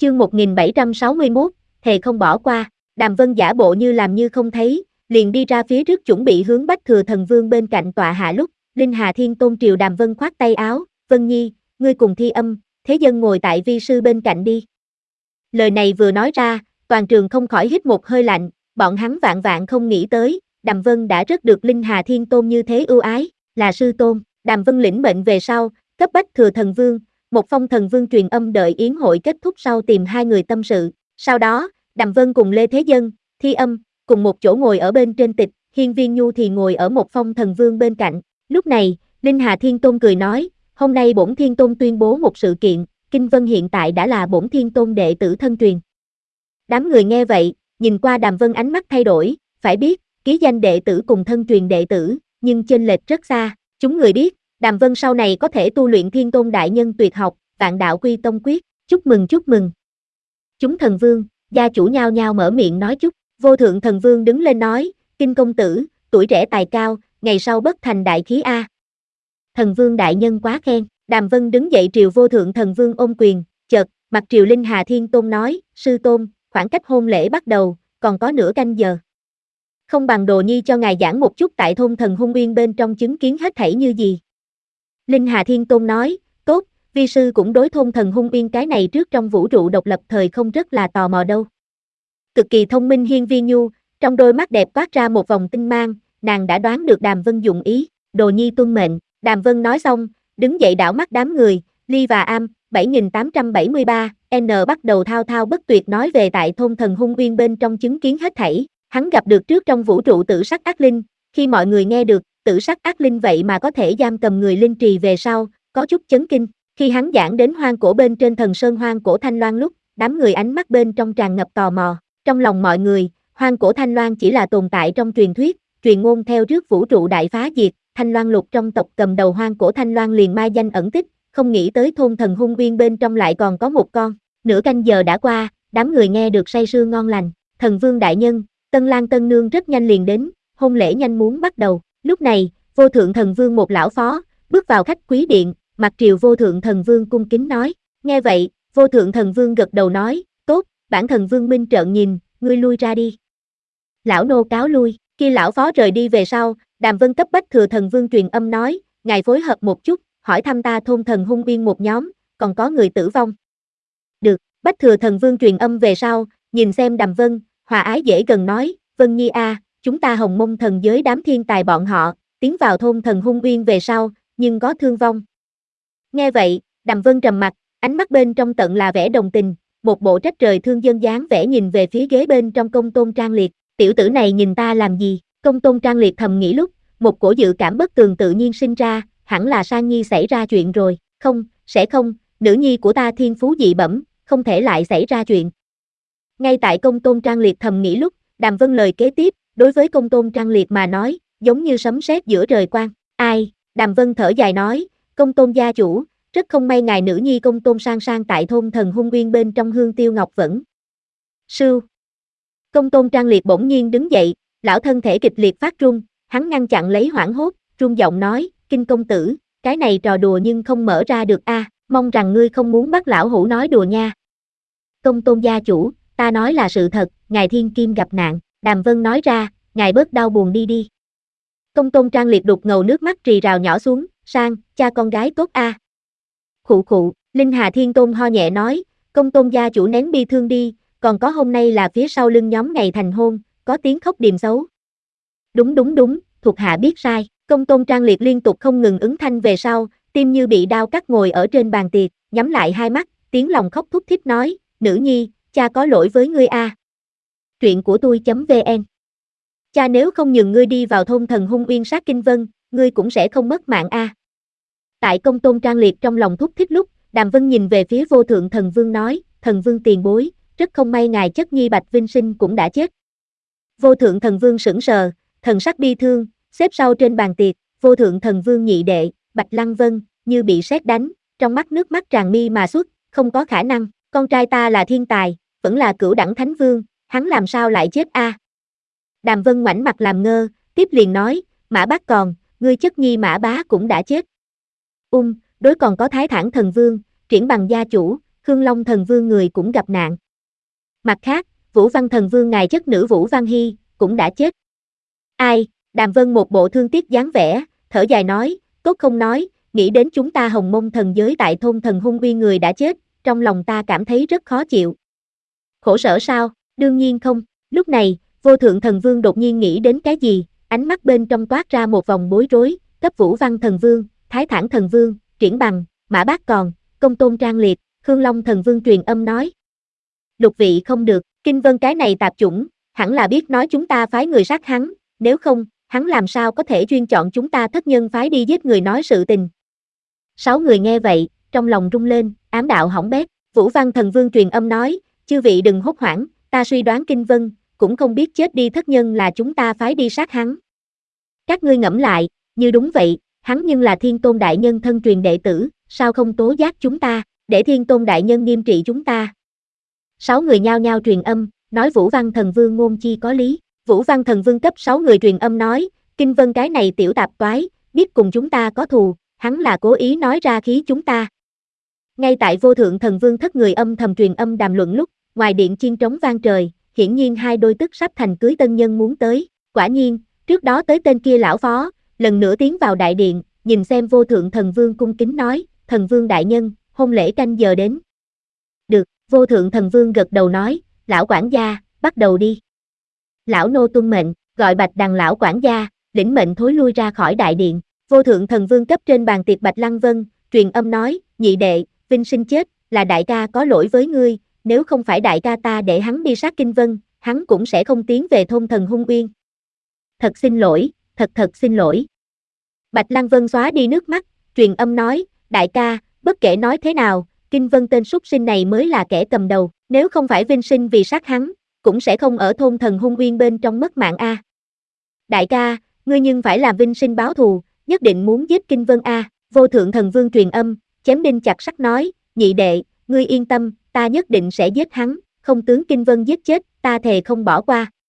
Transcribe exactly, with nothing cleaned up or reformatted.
Chương một nghìn bảy trăm sáu mươi mốt, thề không bỏ qua. Đàm Vân giả bộ như làm như không thấy, liền đi ra phía trước chuẩn bị hướng Bách Thừa Thần Vương bên cạnh tọa hạ lúc, Linh Hà Thiên Tôn triều Đàm Vân khoát tay áo, "Vân Nhi, ngươi cùng Thi Âm, Thế Dân ngồi tại vi sư bên cạnh đi." Lời này vừa nói ra, toàn trường không khỏi hít một hơi lạnh, bọn hắn vạn vạn không nghĩ tới, Đàm Vân đã rất được Linh Hà Thiên Tôn như thế ưu ái, là sư tôn. Đàm Vân lĩnh mệnh về sau, cấp Bách Thừa Thần Vương, một phong thần vương truyền âm đợi yến hội kết thúc sau tìm hai người tâm sự. Sau đó, Đàm Vân cùng Lê Thế Dân, Thi Âm, cùng một chỗ ngồi ở bên trên tịch, Hiên Viên Nhu thì ngồi ở một phong thần vương bên cạnh. Lúc này, Linh Hà Thiên Tôn cười nói, hôm nay bổn Thiên Tôn tuyên bố một sự kiện, Kinh Vân hiện tại đã là bổn Thiên Tôn đệ tử thân truyền. Đám người nghe vậy, nhìn qua Đàm Vân ánh mắt thay đổi, phải biết, ký danh đệ tử cùng thân truyền đệ tử, nhưng chênh lệch rất xa. Chúng người biết, Đàm Vân sau này có thể tu luyện Thiên Tôn đại nhân tuyệt học, Vạn Đạo Quy Tông Quyết, chúc mừng chúc mừng. Chúng thần vương, gia chủ nhao nhao mở miệng nói chúc. Vô Thượng Thần Vương đứng lên nói, Kinh công tử, tuổi trẻ tài cao, ngày sau bất thành đại khí a. Thần Vương đại nhân quá khen. Đàm Vân đứng dậy triều Vô Thượng Thần Vương ôm quyền, chợt, mặt triều Linh Hà Thiên Tôn nói, sư tôn, khoảng cách hôn lễ bắt đầu, còn có nửa canh giờ. Không bằng Đồ Nhi cho ngài giảng một chút tại thôn Thần Hung Uyên bên trong chứng kiến hết thảy như gì. Linh Hà Thiên Tôn nói, tốt, vi sư cũng đối thôn Thần Hung Uyên cái này trước trong vũ trụ độc lập thời không rất là tò mò đâu. Cực kỳ thông minh Hiên Viên Nhu, trong đôi mắt đẹp toát ra một vòng tinh mang, nàng đã đoán được Đàm Vân dụng ý, Đồ Nhi tuân mệnh. Đàm Vân nói xong, đứng dậy đảo mắt đám người, Ly và Am, bảy nghìn tám trăm bảy mươi ba, N bắt đầu thao thao bất tuyệt nói về tại thôn Thần Hung Uyên bên trong chứng kiến hết thảy. Hắn gặp được trước trong vũ trụ tử sắc ác linh, khi mọi người nghe được, tử sắc ác linh vậy mà có thể giam cầm người linh trì về sau, có chút chấn kinh. Khi hắn giảng đến hoang cổ bên trên thần sơn hoang cổ Thanh Loan lúc, đám người ánh mắt bên trong tràn ngập tò mò. Trong lòng mọi người, hoang cổ Thanh Loan chỉ là tồn tại trong truyền thuyết, truyền ngôn theo trước vũ trụ đại phá diệt, Thanh Loan Lục trong tộc cầm đầu hoang cổ Thanh Loan liền mai danh ẩn tích, không nghĩ tới thôn Thần Hung Uyên bên trong lại còn có một con. Nửa canh giờ đã qua, đám người nghe được say sưa ngon lành. Thần Vương đại nhân, Tân Lang Tân Nương rất nhanh liền đến, hôn lễ nhanh muốn bắt đầu. Lúc này, Vô Thượng Thần Vương một lão phó, bước vào khách quý điện, mặt triều Vô Thượng Thần Vương cung kính nói. Nghe vậy, Vô Thượng Thần Vương gật đầu nói, tốt, bản Thần Vương minh trợn nhìn, ngươi lui ra đi. Lão nô cáo lui. Khi lão phó rời đi về sau, Đàm Vân cấp Bách Thừa Thần Vương truyền âm nói, ngài phối hợp một chút, hỏi thăm ta thôn Thần Hung Uyên một nhóm, còn có người tử vong. Được, Bách Thừa Thần Vương truyền âm về sau, nhìn xem Đàm Vân, hòa ái dễ gần nói, Vân Nhi a, chúng ta Hồng Mông thần giới đám thiên tài bọn họ, tiến vào thôn Thần Hung Uyên về sau, nhưng có thương vong. Nghe vậy, Đàm Vân trầm mặt, ánh mắt bên trong tận là vẻ đồng tình, một bộ trách trời thương dân dáng vẻ nhìn về phía ghế bên trong Công Tôn Trang Liệt, tiểu tử này nhìn ta làm gì? Công Tôn Trang Liệt thầm nghĩ lúc, một cổ dự cảm bất tường tự nhiên sinh ra, hẳn là Sang Nhi xảy ra chuyện rồi, không, sẽ không, nữ nhi của ta thiên phú dị bẩm, không thể lại xảy ra chuyện. Ngay tại Công Tôn Trang Liệt thầm nghĩ lúc, Đàm Vân lời kế tiếp, đối với Công Tôn Trang Liệt mà nói, giống như sấm sét giữa trời quang. Ai? Đàm Vân thở dài nói, Công Tôn gia chủ, rất không may ngài nữ nhi Công Tôn Sang Sang tại thôn Thần Hung Uyên bên trong Hương Tiêu Ngọc Vẫn. Sưu. Công Tôn Trang Liệt bỗng nhiên đứng dậy, lão thân thể kịch liệt phát run, hắn ngăn chặn lấy hoảng hốt, run giọng nói, Kinh công tử, cái này trò đùa nhưng không mở ra được a, mong rằng ngươi không muốn bắt lão hủ nói đùa nha. Công Tôn gia chủ, ta nói là sự thật, ngài thiên kim gặp nạn. Đàm Vân nói ra, ngài bớt đau buồn đi đi. Công Tôn Trang Liệt đục ngầu nước mắt rì rào nhỏ xuống, Sang, cha con gái tốt a. À. Khụ khụ, Linh Hà Thiên Tôn ho nhẹ nói, Công Tôn gia chủ nén bi thương đi, còn có hôm nay là phía sau lưng nhóm ngày thành hôn, có tiếng khóc điềm xấu. Đúng đúng đúng, thuộc hạ biết sai. Công Tôn Trang Liệt liên tục không ngừng ứng thanh về sau, tim như bị đao cắt ngồi ở trên bàn tiệc, nhắm lại hai mắt, tiếng lòng khóc thút thít nói, nữ nhi, cha có lỗi với ngươi a. À. Truyện của tôi.vn. Cha nếu không nhường ngươi đi vào thôn Thần Hung Uyên sát Kinh Vân, ngươi cũng sẽ không mất mạng a. À. Tại Công Tôn Trang Liệt trong lòng thút thít lúc, Đàm Vân nhìn về phía Vô Thượng Thần Vương nói, Thần Vương tiền bối, rất không may ngài chất nhi Bạch Vinh Sinh cũng đã chết. Vô Thượng Thần Vương sững sờ, thần sắc bi thương, xếp sau trên bàn tiệc, Vô Thượng Thần Vương nhị đệ, Bạch Lăng Vân, như bị sét đánh, trong mắt nước mắt tràn mi mà xuất, không có khả năng, con trai ta là thiên tài, vẫn là cửu đẳng thánh vương, hắn làm sao lại chết a? À? Đàm Vân ngoảnh mặt làm ngơ, tiếp liền nói, Mã Bác còn, ngươi chất nhi Mã Bá cũng đã chết. Ung, đối còn có Thái Thản Thần Vương, Triển Bằng gia chủ, Khương Long Thần Vương người cũng gặp nạn. Mặt khác, Vũ Văn Thần Vương ngài chất nữ Vũ Văn Hy, cũng đã chết. Ai, Đàm Vân một bộ thương tiếc dáng vẻ, thở dài nói, tốt không nói, nghĩ đến chúng ta Hồng Mông thần giới tại thôn thần hung uy người đã chết, trong lòng ta cảm thấy rất khó chịu. Khổ sở sao, đương nhiên không, lúc này, Vô Thượng Thần Vương đột nhiên nghĩ đến cái gì, ánh mắt bên trong toát ra một vòng bối rối, cấp Vũ Văn Thần Vương, Thái Thản Thần Vương, Triển Bằng, Mã Bác Còn, Công Tôn Trang Liệt, Khương Long Thần Vương truyền âm nói. Lục vị không được, Kinh Vân cái này tạp chủng, hẳn là biết nói chúng ta phái người sát hắn, nếu không, hắn làm sao có thể duyên chọn chúng ta thất nhân phái đi giết người nói sự tình. Sáu người nghe vậy, trong lòng rung lên, ám đạo hỏng bét, Vũ Văn Thần Vương truyền âm nói, chư vị đừng hốt hoảng, ta suy đoán Kinh Vân, cũng không biết chết đi thất nhân là chúng ta phái đi sát hắn. Các ngươi ngẫm lại, như đúng vậy, hắn nhưng là Thiên Tôn Đại Nhân thân truyền đệ tử, sao không tố giác chúng ta, để Thiên Tôn Đại Nhân nghiêm trị chúng ta. Sáu người nhao nhao truyền âm, nói Vũ Văn Thần Vương ngôn chi có lý. Vũ Văn Thần Vương cấp sáu người truyền âm nói, Kinh Vân cái này tiểu tạp toái, biết cùng chúng ta có thù, hắn là cố ý nói ra khí chúng ta. Ngay tại Vô Thượng Thần Vương thất người âm thầm truyền âm đàm luận lúc, ngoài điện chiên trống vang trời, hiển nhiên hai đôi tức sắp thành cưới tân nhân muốn tới. Quả nhiên, trước đó tới tên kia lão phó, lần nữa tiến vào đại điện, nhìn xem Vô Thượng Thần Vương cung kính nói, Thần Vương đại nhân, hôn lễ canh giờ đến. Được, Vô Thượng Thần Vương gật đầu nói, lão quản gia, bắt đầu đi. Lão nô tuân mệnh, gọi Bạch Đằng lão quản gia, lĩnh mệnh thối lui ra khỏi đại điện. Vô Thượng Thần Vương cấp trên bàn tiệc Bạch Lăng Vân, truyền âm nói, nhị đệ, Vinh Sinh chết, là đại ca có lỗi với ngươi, nếu không phải đại ca ta để hắn đi sát Kinh Vân, hắn cũng sẽ không tiến về thôn thần hung uyên. Thật xin lỗi, thật thật xin lỗi. Bạch Lăng Vân xóa đi nước mắt, truyền âm nói, đại ca, bất kể nói thế nào, Kinh Vân tên súc sinh này mới là kẻ cầm đầu, nếu không phải Vinh Sinh vì sát hắn, cũng sẽ không ở thôn thần hung uyên bên trong mất mạng a. Đại ca, ngươi nhưng phải làm Vinh Sinh báo thù, nhất định muốn giết Kinh Vân a. Vô Thượng Thần Vương truyền âm, chém đinh chặt sắt nói, nhị đệ, ngươi yên tâm, ta nhất định sẽ giết hắn, không tướng Kinh Vân giết chết, ta thề không bỏ qua.